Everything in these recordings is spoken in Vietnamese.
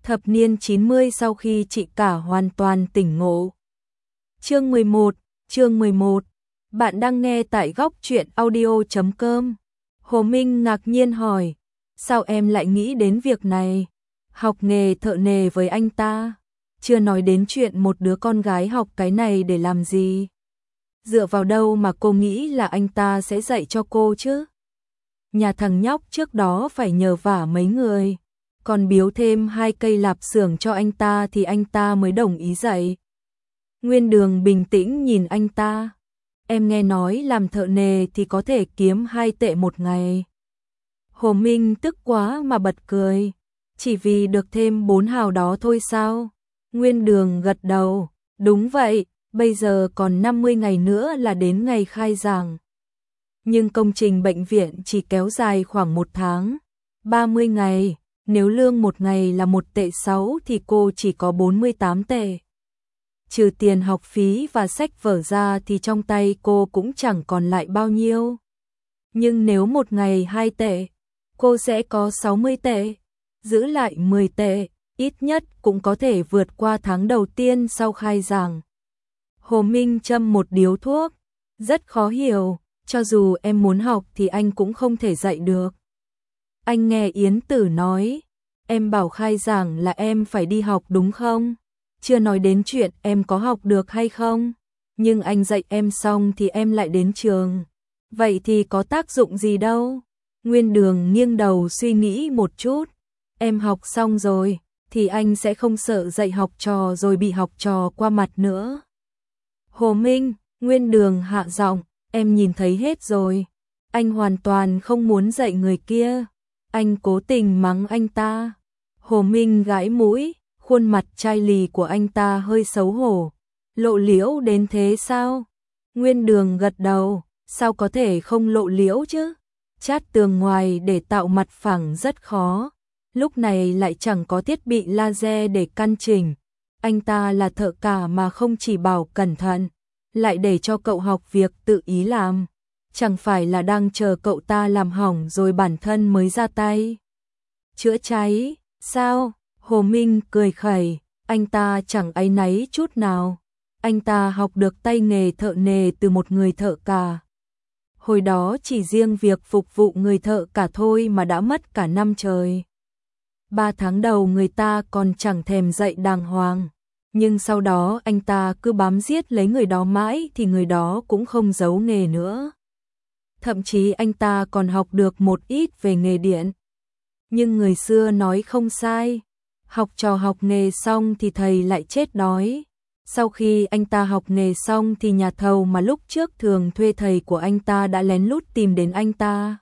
Thập niên 90 sau khi chị cả hoàn toàn tỉnh ngộ. Chương 11. Bạn đang nghe tại góc truyện audio.com. Hồ Minh ngạc nhiên hỏi, sao em lại nghĩ đến việc này? Học nghề thợ nề với anh ta, chưa nói đến chuyện một đứa con gái học cái này để làm gì? Dựa vào đâu mà cô nghĩ là anh ta sẽ dạy cho cô chứ? Nhà thằng nhóc trước đó phải nhờ vả mấy người, còn biếu thêm 2 cây lạp xưởng cho anh ta thì anh ta mới đồng ý dạy. Nguyên Đường bình tĩnh nhìn anh ta. Em nghe nói làm thợ nề thì có thể kiếm 2 tệ một ngày. Hồ Minh tức quá mà bật cười. Chỉ vì được thêm 4 hào đó thôi sao? Nguyên Đường gật đầu. Đúng vậy, bây giờ còn 50 ngày nữa là đến ngày khai giảng. Nhưng công trình bệnh viện chỉ kéo dài khoảng 1 tháng. 30 ngày, nếu lương một ngày là 1 tệ 6 thì cô chỉ có 48 tệ. Trừ tiền học phí và sách vở ra thì trong tay cô cũng chẳng còn lại bao nhiêu. Nhưng nếu một ngày 2 tệ, cô sẽ có 60 tệ. Giữ lại 10 tệ, ít nhất cũng có thể vượt qua tháng đầu tiên sau khai giảng. Hồ Minh châm một điếu thuốc. Rất khó hiểu, cho dù em muốn học thì anh cũng không thể dạy được. Anh nghe Yến Tử nói, em bảo khai giảng là em phải đi học đúng không? Chưa nói đến chuyện em có học được hay không. Nhưng anh dạy em xong thì em lại đến trường. Vậy thì có tác dụng gì đâu? Nguyên Đường nghiêng đầu suy nghĩ một chút. Em học xong rồi, thì anh sẽ không sợ dạy học trò rồi bị học trò qua mặt nữa. Hồ Minh, Nguyên Đường hạ giọng, em nhìn thấy hết rồi. Anh hoàn toàn không muốn dạy người kia. Anh cố tình mắng anh ta. Hồ Minh gãi mũi, khuôn mặt chai lì của anh ta hơi xấu hổ. Lộ liễu đến thế sao? Nguyên Đường gật đầu, sao có thể không lộ liễu chứ? Chát tường ngoài để tạo mặt phẳng rất khó. Lúc này lại chẳng có thiết bị laser để căn chỉnh. Anh ta là thợ cả mà không chỉ bảo cẩn thận, lại để cho cậu học việc tự ý làm. Chẳng phải là đang chờ cậu ta làm hỏng rồi bản thân mới ra tay chữa cháy, sao? Hồ Minh cười khẩy, anh ta chẳng áy náy chút nào. Anh ta học được tay nghề thợ nề từ một người thợ cả. Hồi đó chỉ riêng việc phục vụ người thợ cả thôi mà đã mất cả năm trời. 3 tháng đầu người ta còn chẳng thèm dạy đàng hoàng. Nhưng sau đó anh ta cứ bám giết lấy người đó mãi thì người đó cũng không giấu nghề nữa. Thậm chí anh ta còn học được một ít về nghề điện. Nhưng người xưa nói không sai. Học trò học nghề xong thì thầy lại chết đói. Sau khi anh ta học nghề xong thì nhà thầu mà lúc trước thường thuê thầy của anh ta đã lén lút tìm đến anh ta.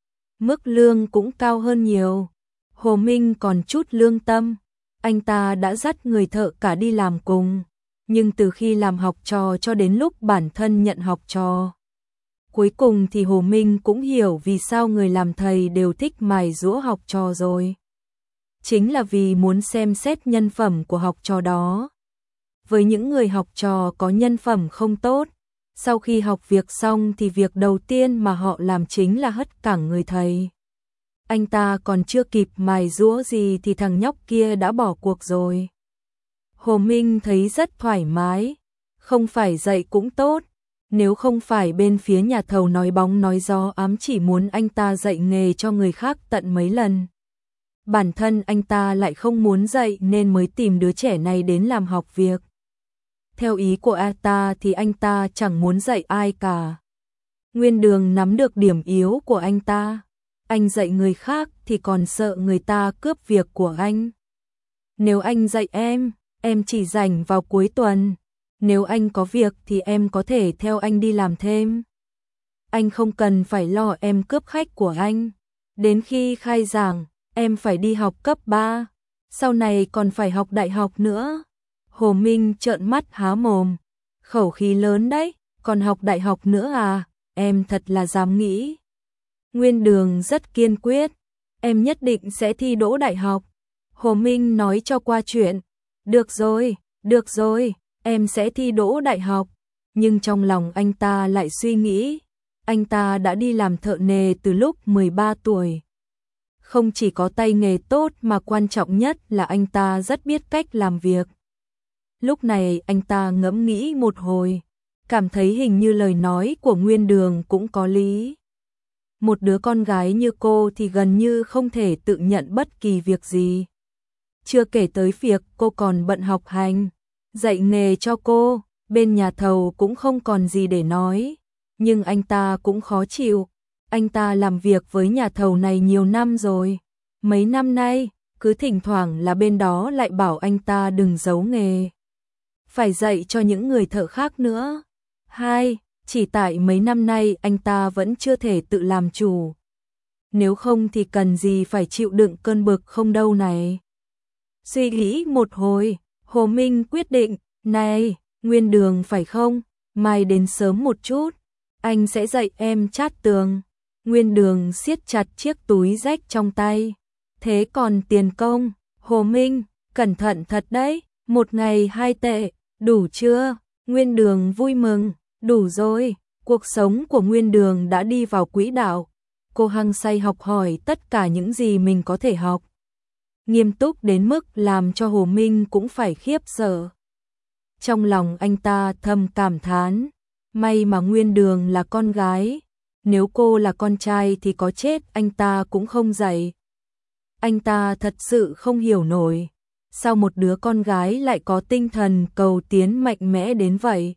Mức lương cũng cao hơn nhiều. Hồ Minh còn chút lương tâm. Anh ta đã dắt người thợ cả đi làm cùng. Nhưng từ khi làm học trò cho đến lúc bản thân nhận học trò, cuối cùng thì Hồ Minh cũng hiểu vì sao người làm thầy đều thích mài giũa học trò rồi. Chính là vì muốn xem xét nhân phẩm của học trò đó. Với những người học trò có nhân phẩm không tốt, sau khi học việc xong thì việc đầu tiên mà họ làm chính là hất cẳng người thầy. Anh ta còn chưa kịp mài giũa gì thì thằng nhóc kia đã bỏ cuộc rồi. Hồ Minh thấy rất thoải mái, không phải dạy cũng tốt. Nếu không phải bên phía nhà thầu nói bóng nói gió ám chỉ muốn anh ta dạy nghề cho người khác tận mấy lần. Bản thân anh ta lại không muốn dạy nên mới tìm đứa trẻ này đến làm học việc. Theo ý của anh ta thì anh ta chẳng muốn dạy ai cả. Nguyên Đường nắm được điểm yếu của anh ta. Anh dạy người khác thì còn sợ người ta cướp việc của anh. Nếu anh dạy em chỉ rảnh vào cuối tuần. Nếu anh có việc thì em có thể theo anh đi làm thêm. Anh không cần phải lo em cướp khách của anh. Đến khi khai giảng, em phải đi học cấp 3. Sau này còn phải học đại học nữa. Hồ Minh trợn mắt há mồm. Khẩu khí lớn đấy, còn học đại học nữa à? Em thật là dám nghĩ. Nguyên Đường rất kiên quyết. Em nhất định sẽ thi đỗ đại học. Hồ Minh nói cho qua chuyện. Được rồi, em sẽ thi đỗ đại học. Nhưng trong lòng anh ta lại suy nghĩ. Anh ta đã đi làm thợ nề từ lúc 13 tuổi. Không chỉ có tay nghề tốt mà quan trọng nhất là anh ta rất biết cách làm việc. Lúc này anh ta ngẫm nghĩ một hồi, cảm thấy hình như lời nói của Nguyên Đường cũng có lý. Một đứa con gái như cô thì gần như không thể tự nhận bất kỳ việc gì. Chưa kể tới việc cô còn bận học hành, dạy nghề cho cô, bên nhà thầu cũng không còn gì để nói. Nhưng anh ta cũng khó chịu, anh ta làm việc với nhà thầu này nhiều năm rồi. Mấy năm nay, cứ thỉnh thoảng là bên đó lại bảo anh ta đừng giấu nghề, phải dạy cho những người thợ khác nữa. Chỉ tại mấy năm nay anh ta vẫn chưa thể tự làm chủ. Nếu không thì cần gì phải chịu đựng cơn bực không đâu này. Suy nghĩ một hồi, Hồ Minh quyết định, này, Nguyên Đường phải không? Mai đến sớm một chút, anh sẽ dạy em chát tường. Nguyên Đường siết chặt chiếc túi rách trong tay. Thế còn tiền công? Hồ Minh, cẩn thận thật đấy, 1 ngày 2 tệ, đủ chưa? Nguyên Đường vui mừng, đủ rồi. Cuộc sống của Nguyên Đường đã đi vào quỹ đạo. Cô hăng say học hỏi tất cả những gì mình có thể học. Nghiêm túc đến mức làm cho Hồ Minh cũng phải khiếp sợ. Trong lòng anh ta thầm cảm thán, may mà Nguyên Đường là con gái, nếu cô là con trai thì có chết anh ta cũng không dạy. Anh ta thật sự không hiểu nổi, sao một đứa con gái lại có tinh thần cầu tiến mạnh mẽ đến vậy.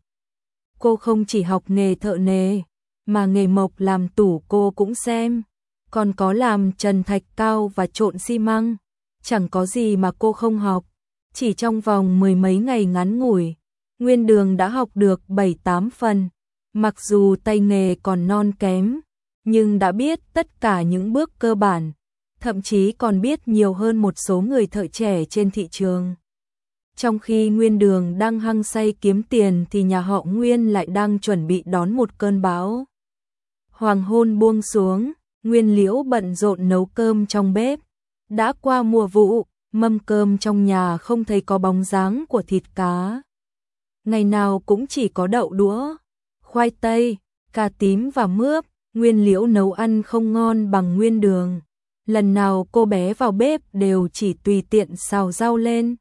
Cô không chỉ học nghề thợ nề, mà nghề mộc làm tủ cô cũng xem, còn có làm trần thạch cao và trộn xi măng, chẳng có gì mà cô không học. Chỉ trong vòng 10 mấy ngày ngắn ngủi, Nguyên Đường đã học được 7-8 phần, mặc dù tay nghề còn non kém, nhưng đã biết tất cả những bước cơ bản, thậm chí còn biết nhiều hơn một số người thợ trẻ trên thị trường. Trong khi Nguyên Đường đang hăng say kiếm tiền thì nhà họ Nguyên lại đang chuẩn bị đón một cơn bão. Hoàng hôn buông xuống, Nguyên Liễu bận rộn nấu cơm trong bếp. Đã qua mùa vụ, mâm cơm trong nhà không thấy có bóng dáng của thịt cá. Ngày nào cũng chỉ có đậu đũa, khoai tây, cà tím và mướp. Nguyên Liễu nấu ăn không ngon bằng Nguyên Đường. Lần nào cô bé vào bếp đều chỉ tùy tiện xào rau lên,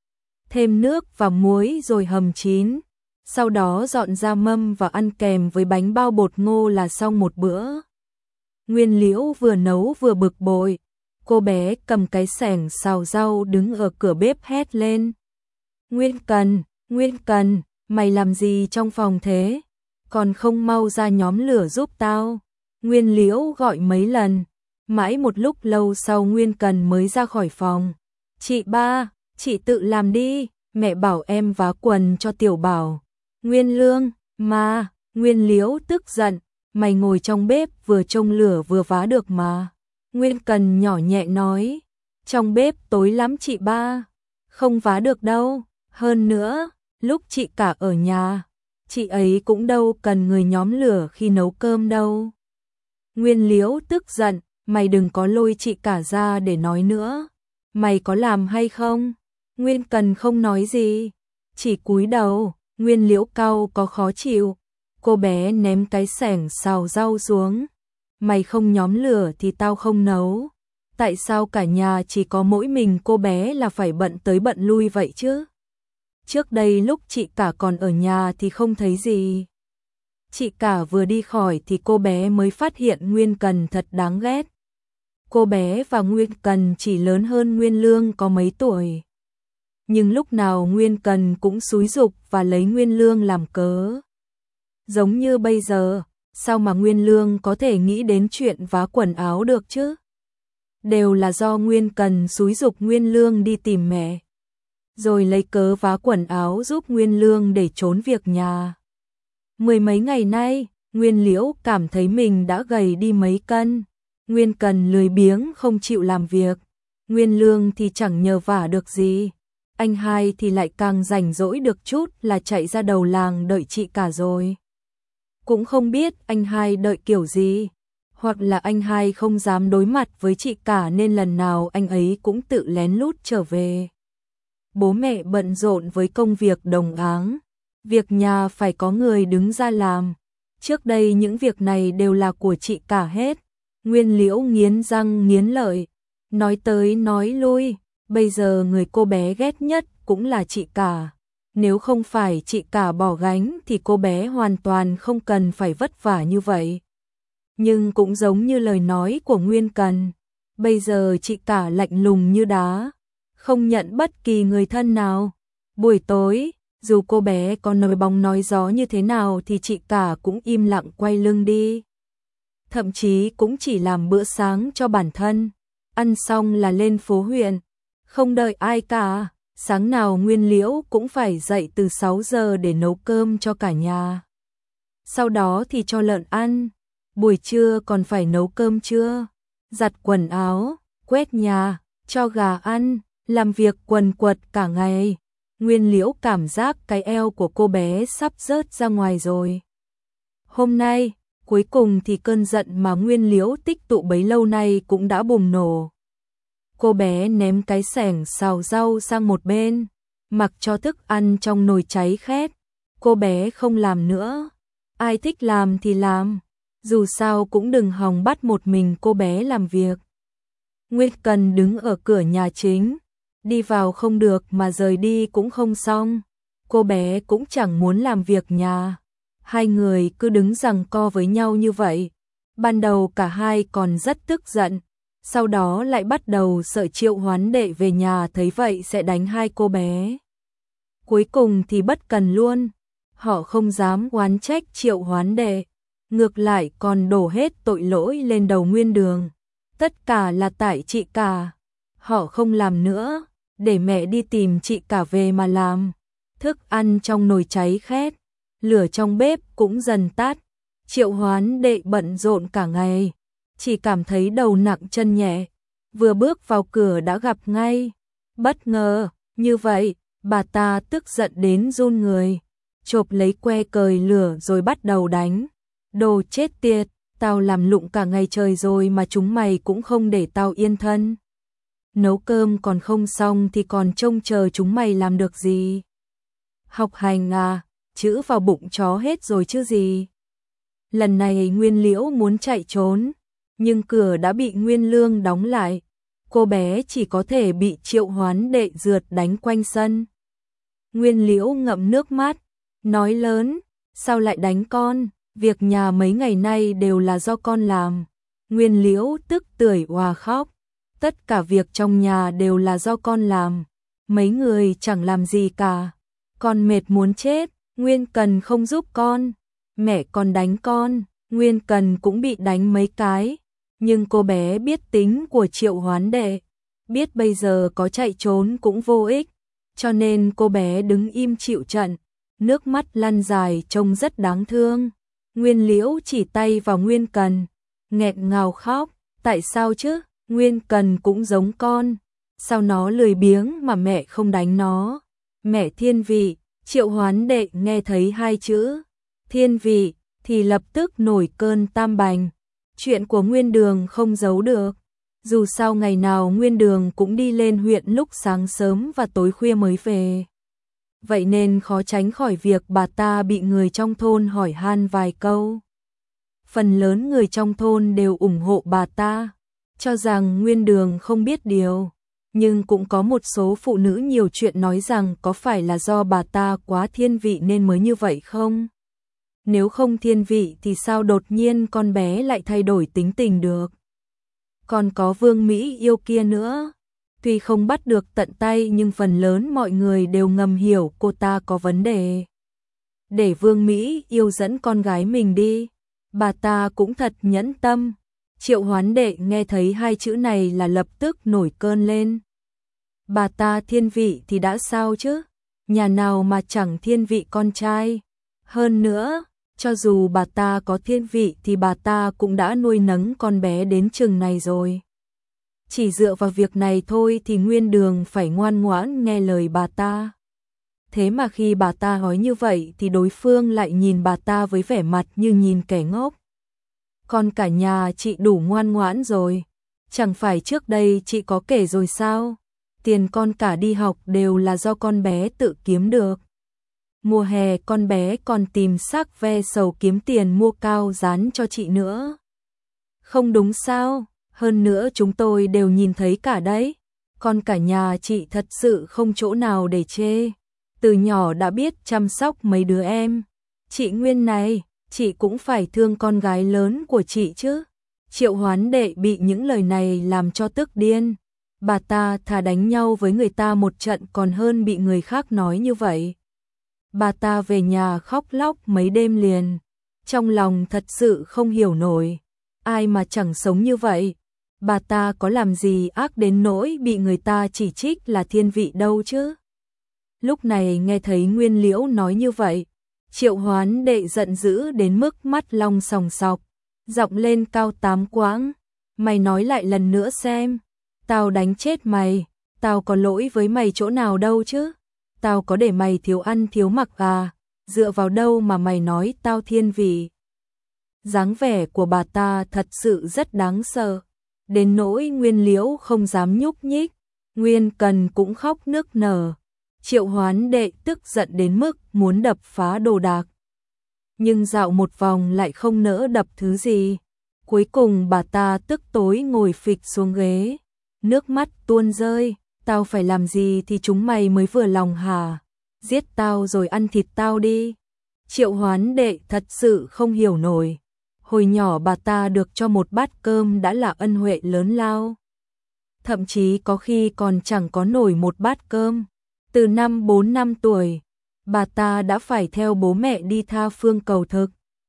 thêm nước và muối rồi hầm chín, sau đó dọn ra mâm và ăn kèm với bánh bao bột ngô là xong một bữa. Nguyên Liễu vừa nấu vừa bực bội, cô bé cầm cái xẻng xào rau đứng ở cửa bếp hét lên. Nguyên Cần, mày làm gì trong phòng thế? Còn không mau ra nhóm lửa giúp tao. Nguyên Liễu gọi mấy lần, mãi một lúc lâu sau Nguyên Cần mới ra khỏi phòng. Chị ba, chị tự làm đi, mẹ bảo em vá quần cho Tiểu Bảo. Nguyên Lương, mà, Nguyên Liễu tức giận, mày ngồi trong bếp vừa trông lửa vừa vá được mà. Nguyên Cần nhỏ nhẹ nói, trong bếp tối lắm chị ba, không vá được đâu, hơn nữa, lúc chị cả ở nhà, chị ấy cũng đâu cần người nhóm lửa khi nấu cơm đâu. Nguyên Liễu tức giận, mày đừng có lôi chị cả ra để nói nữa, mày có làm hay không? Nguyên Cần không nói gì, chỉ cúi đầu. Nguyên Liễu cau có khó chịu, cô bé ném cái xẻng xào rau xuống. Mày không nhóm lửa thì tao không nấu. Tại sao cả nhà chỉ có mỗi mình cô bé là phải bận tới bận lui vậy chứ? Trước đây lúc chị cả còn ở nhà thì không thấy gì. Chị cả vừa đi khỏi thì cô bé mới phát hiện Nguyên Cần thật đáng ghét. Cô bé và Nguyên Cần chỉ lớn hơn Nguyên Lương có mấy tuổi. Nhưng lúc nào Nguyên Cần cũng xúi giục và lấy Nguyên Lương làm cớ. Giống như bây giờ, sao mà Nguyên Lương có thể nghĩ đến chuyện vá quần áo được chứ? Đều là do Nguyên Cần xúi giục Nguyên Lương đi tìm mẹ, rồi lấy cớ vá quần áo giúp Nguyên Lương để trốn việc nhà. 10 mấy ngày nay, Nguyên Liễu cảm thấy mình đã gầy đi mấy cân. Nguyên Cần lười biếng không chịu làm việc, Nguyên Lương thì chẳng nhờ vả được gì. Anh hai thì lại càng rảnh rỗi được chút là chạy ra đầu làng đợi chị cả rồi. Cũng không biết anh hai đợi kiểu gì, hoặc là anh hai không dám đối mặt với chị cả nên lần nào anh ấy cũng tự lén lút trở về. Bố mẹ bận rộn với công việc đồng áng, việc nhà phải có người đứng ra làm. Trước đây những việc này đều là của chị cả hết. Nguyên Liễu nghiến răng nghiến lợi, Nói tới nói lui, bây giờ người cô bé ghét nhất cũng là chị cả. Nếu không phải chị cả bỏ gánh thì cô bé hoàn toàn không cần phải vất vả như vậy. Nhưng cũng giống như lời nói của Nguyên Cần, bây giờ chị cả lạnh lùng như đá, không nhận bất kỳ người thân nào. Buổi tối, dù cô bé có nói bóng nói gió như thế nào thì chị cả cũng im lặng quay lưng đi. Thậm chí cũng chỉ làm bữa sáng cho bản thân, ăn xong là lên phố huyện, không đợi ai cả. Sáng nào Nguyên Liễu cũng phải dậy từ 6 giờ để nấu cơm cho cả nhà. Sau đó thì cho lợn ăn, buổi trưa còn phải nấu cơm trưa, giặt quần áo, quét nhà, cho gà ăn, làm việc quần quật cả ngày. Nguyên Liễu cảm giác cái eo của cô bé sắp rớt ra ngoài rồi. Hôm nay, cuối cùng thì cơn giận mà Nguyên Liễu tích tụ bấy lâu nay cũng đã bùng nổ. Cô bé ném cái xẻng xào rau sang một bên, mặc cho thức ăn trong nồi cháy khét. Cô bé không làm nữa, ai thích làm thì làm, dù sao cũng đừng hòng bắt một mình cô bé làm việc. Nguyên Cần đứng ở cửa nhà chính, đi vào không được mà rời đi cũng không xong. Cô bé cũng chẳng muốn làm việc nhà, hai người cứ đứng giằng co với nhau như vậy. Ban đầu cả hai còn rất tức giận, sau đó lại bắt đầu sợ Triệu Hoán Đệ về nhà thấy vậy sẽ đánh hai cô bé. Cuối cùng thì bất cần luôn, họ không dám oán trách Triệu Hoán Đệ, ngược lại còn đổ hết tội lỗi lên đầu Nguyên Đường. Tất cả là tại chị cả, họ không làm nữa, để mẹ đi tìm chị cả về mà làm. Thức ăn trong nồi cháy khét, lửa trong bếp cũng dần tắt. Triệu Hoán Đệ bận rộn cả ngày, chỉ cảm thấy đầu nặng chân nhẹ, vừa bước vào cửa đã gặp ngay. Bất ngờ, như vậy, bà ta tức giận đến run người, chộp lấy que cời lửa rồi bắt đầu đánh. Đồ chết tiệt, tao làm lụng cả ngày trời rồi mà chúng mày cũng không để tao yên thân. Nấu cơm còn không xong thì còn trông chờ chúng mày làm được gì. Học hành à, chữ vào bụng chó hết rồi chứ gì. Lần này Nguyên Liễu muốn chạy trốn, nhưng cửa đã bị Nguyên Lương đóng lại. Cô bé chỉ có thể bị Triệu Hoán Đệ rượt đánh quanh sân. Nguyên Liễu ngậm nước mắt, nói lớn, sao lại đánh con, việc nhà mấy ngày nay đều là do con làm. Nguyên Liễu tức tưởi òa khóc, tất cả việc trong nhà đều là do con làm, mấy người chẳng làm gì cả. Con mệt muốn chết, Nguyên Cần không giúp con, mẹ con đánh con, Nguyên Cần cũng bị đánh mấy cái. Nhưng cô bé biết tính của Triệu Hoán Đệ, biết bây giờ có chạy trốn cũng vô ích, cho nên cô bé đứng im chịu trận, nước mắt lăn dài trông rất đáng thương. Nguyên Liễu chỉ tay vào Nguyên Cần, nghẹn ngào khóc, tại sao chứ, Nguyên Cần cũng giống con, sao nó lười biếng mà mẹ không đánh nó. Mẹ thiên vị, Triệu Hoán Đệ nghe thấy hai chữ thiên vị thì lập tức nổi cơn tam bành. Chuyện của Nguyên Đường không giấu được, dù sao ngày nào Nguyên Đường cũng đi lên huyện lúc sáng sớm và tối khuya mới về. Vậy nên khó tránh khỏi việc bà ta bị người trong thôn hỏi han vài câu. Phần lớn người trong thôn đều ủng hộ bà ta, cho rằng Nguyên Đường không biết điều. Nhưng cũng có một số phụ nữ nhiều chuyện nói rằng có phải là do bà ta quá thiên vị nên mới như vậy không? Nếu không thiên vị thì sao đột nhiên con bé lại thay đổi tính tình được? Còn có Vương Mỹ Yêu kia nữa. Tuy không bắt được tận tay nhưng phần lớn mọi người đều ngầm hiểu cô ta có vấn đề. Để Vương Mỹ Yêu dẫn con gái mình đi, bà ta cũng thật nhẫn tâm. Triệu Hoán Đệ nghe thấy hai chữ này là lập tức nổi cơn lên. Bà ta thiên vị thì đã sao chứ? Nhà nào mà chẳng thiên vị con trai? Hơn nữa, cho dù bà ta có thiên vị thì bà ta cũng đã nuôi nấng con bé đến chừng này rồi. Chỉ dựa vào việc này thôi thì Nguyên Đường phải ngoan ngoãn nghe lời bà ta. Thế mà khi bà ta nói như vậy thì đối phương lại nhìn bà ta với vẻ mặt như nhìn kẻ ngốc. Con cả nhà chị đủ ngoan ngoãn rồi, chẳng phải trước đây chị có kể rồi sao? Tiền con cả đi học đều là do con bé tự kiếm được. Mùa hè con bé còn tìm xác ve sầu kiếm tiền mua cao dán cho chị nữa. Không đúng sao? Hơn nữa chúng tôi đều nhìn thấy cả đấy. Con cả nhà chị thật sự không chỗ nào để chê. Từ nhỏ đã biết chăm sóc mấy đứa em. Chị Nguyên này, chị cũng phải thương con gái lớn của chị chứ. Triệu Hoán Đệ bị những lời này làm cho tức điên. Bà ta thà đánh nhau với người ta một trận còn hơn bị người khác nói như vậy. Bà ta về nhà khóc lóc mấy đêm liền. Trong lòng thật sự không hiểu nổi. Ai mà chẳng sống như vậy. Bà ta có làm gì ác đến nỗi bị người ta chỉ trích là thiên vị đâu chứ. Lúc này nghe thấy Nguyên Liễu nói như vậy, Triệu Hoán Đệ giận dữ đến mức mắt long sòng sọc, giọng lên cao tám quãng. Mày nói lại lần nữa xem. Tao đánh chết mày. Tao có lỗi với mày chỗ nào đâu chứ. Tao có để mày thiếu ăn thiếu mặc à. Dựa vào đâu mà mày nói tao thiên vị. Dáng vẻ của bà ta thật sự rất đáng sợ. Đến nỗi Nguyên Liễu không dám nhúc nhích. Nguyên Cần cũng khóc nức nở. Triệu Hoán Đệ tức giận đến mức muốn đập phá đồ đạc. Nhưng dạo một vòng lại không nỡ đập thứ gì. Cuối cùng bà ta tức tối ngồi phịch xuống ghế. Nước mắt tuôn rơi. Tao phải làm gì thì chúng mày mới vừa lòng hả? Giết tao rồi ăn thịt tao đi. Triệu Hoán Đệ thật sự không hiểu nổi. Hồi nhỏ bà ta được cho một bát cơm đã là ân huệ lớn lao. Thậm chí có khi còn chẳng có nổi một bát cơm. Từ năm 4 năm tuổi, bà ta đã phải theo bố mẹ đi tha phương cầu thực.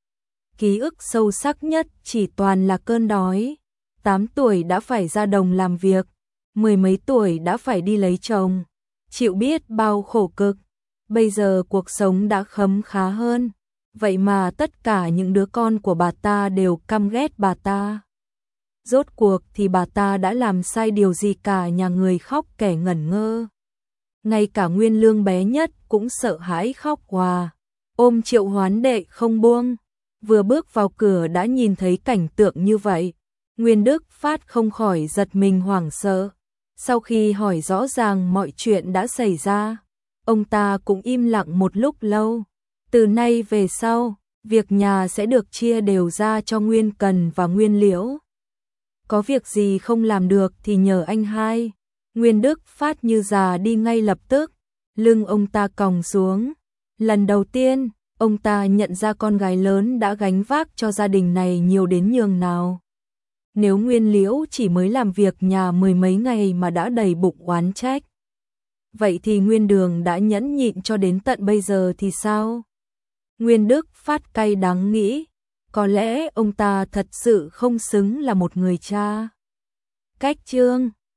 Ký ức sâu sắc nhất chỉ toàn là cơn đói. 8 tuổi đã phải ra đồng làm việc, 10 mấy tuổi đã phải đi lấy chồng. Chịu biết bao khổ cực, bây giờ cuộc sống đã khấm khá hơn. Vậy mà tất cả những đứa con của bà ta đều căm ghét bà ta. Rốt cuộc thì bà ta đã làm sai điều gì cả, nhà người khóc kẻ ngẩn ngơ. Ngay cả Nguyên Lương bé nhất cũng sợ hãi khóc òa, ôm Triệu Hoán Đệ không buông. Vừa bước vào cửa đã nhìn thấy cảnh tượng như vậy, Nguyên Đức Phát không khỏi giật mình hoảng sợ. Sau khi hỏi rõ ràng mọi chuyện đã xảy ra, ông ta cũng im lặng một lúc lâu. Từ nay về sau, việc nhà sẽ được chia đều ra cho Nguyên Cần và Nguyên Liễu. Có việc gì không làm được thì nhờ anh hai. Nguyên Đức Phát như già đi ngay lập tức, lưng ông ta còng xuống. Lần đầu tiên, ông ta nhận ra con gái lớn đã gánh vác cho gia đình này nhiều đến nhường nào. Nếu Nguyên Liễu chỉ mới làm việc nhà 10 mấy ngày mà đã đầy bụng oán trách, vậy thì Nguyên Đường đã nhẫn nhịn cho đến tận bây giờ thì sao? Nguyên Đức Phát cay đắng nghĩ, có lẽ ông ta thật sự không xứng là một người cha. Cách chương